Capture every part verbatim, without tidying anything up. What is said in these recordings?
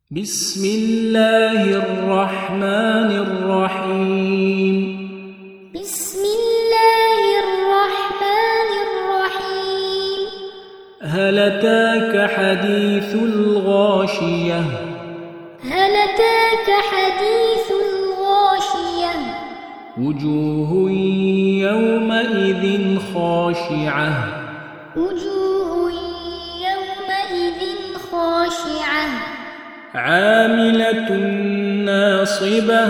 بسم الله الرحمن الرحيم بسم الله الرحمن الرحيم هل أتاك حديث الغاشية هل أتاك حديث الغاشية وجوه يومئذ خاشعة وجوه يومئذ خاشعة عاملة ناصبة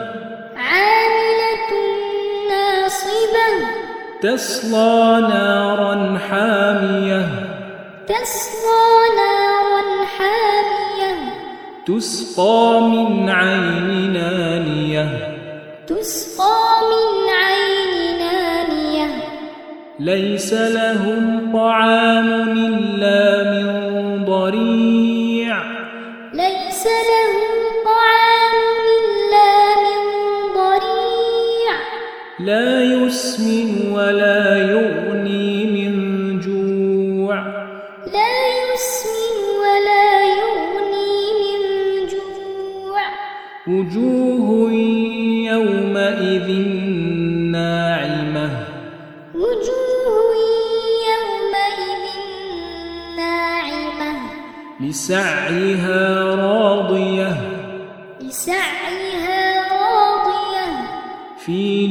عاملة ناصبة تصلى نارا حامية تسقى نارا حامية تسقى من عين نانية تسقى من عين نانية ليس لهم طعام إلا من ضريع ليس لهم طعام إلا من ضريع لا يسمن ولا يغني من جوع لا يسمن ولا يغني من جوع وجوه يومئذ ناعمة وجوه يومئذ ناعمة لسعيها راضية لسعيها راضية في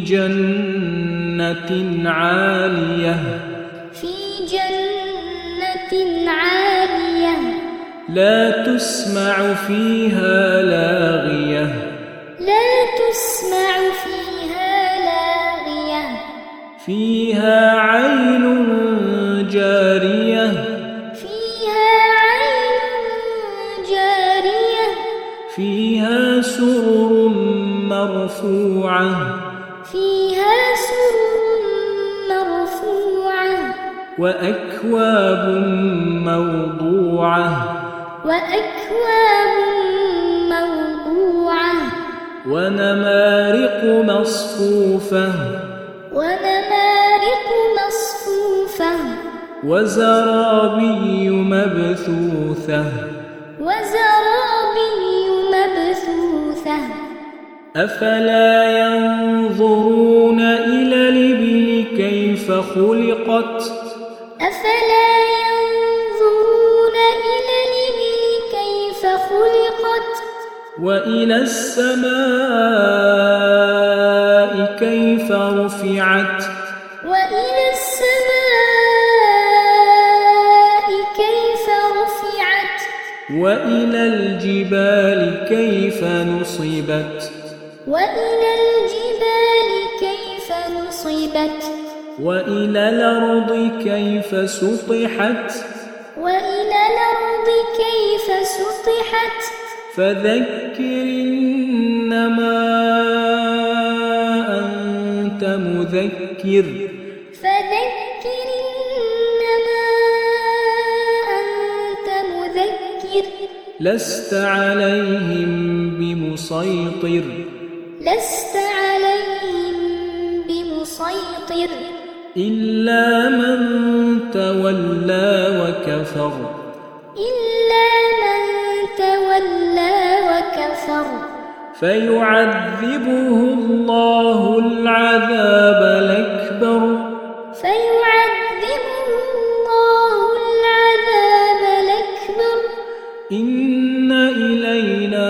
جنة عالية في جنة عالية لا تسمع فيها لاغية لا تسمع فيها لاغية فيها عين جارية فيها عين جارية فيها سرر مرفوعة فيها سرر مرفوعة وأكواب موضوعة وأكواب موضوعة ونمارق مصفوفة ونمارق مصفوفة وزرابي مبثوثة وزرابي مبثوثة أفلا ينظرون إلى الإبل كيف خلقت أفلا ينظرون إلى الإبل كيف خلقت وإلى السماء كيف رفعت وإلى السماء كيف رفعت وإلى الجبال كيف نصبت وإلى الجبال كيف نصبت وإلى الأرض كيف سطحت وإلى الأرض كيف سطحت فذكر إنما أنت مذكر فذكر إنما أنت مذكر لست عليهم بمسيطر لست عليهم بمسيطر إلا من تولى وكفر إلا من تولى وكفر فيعذبه الله العذاب الأكبر فيعذبه الله العذاب الأكبر إن إلينا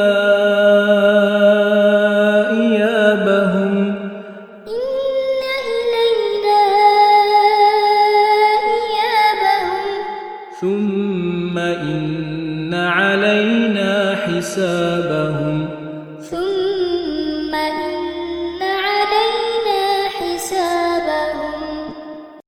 إيابهم إن إلينا إيابهم ثم إن علينا حسابهم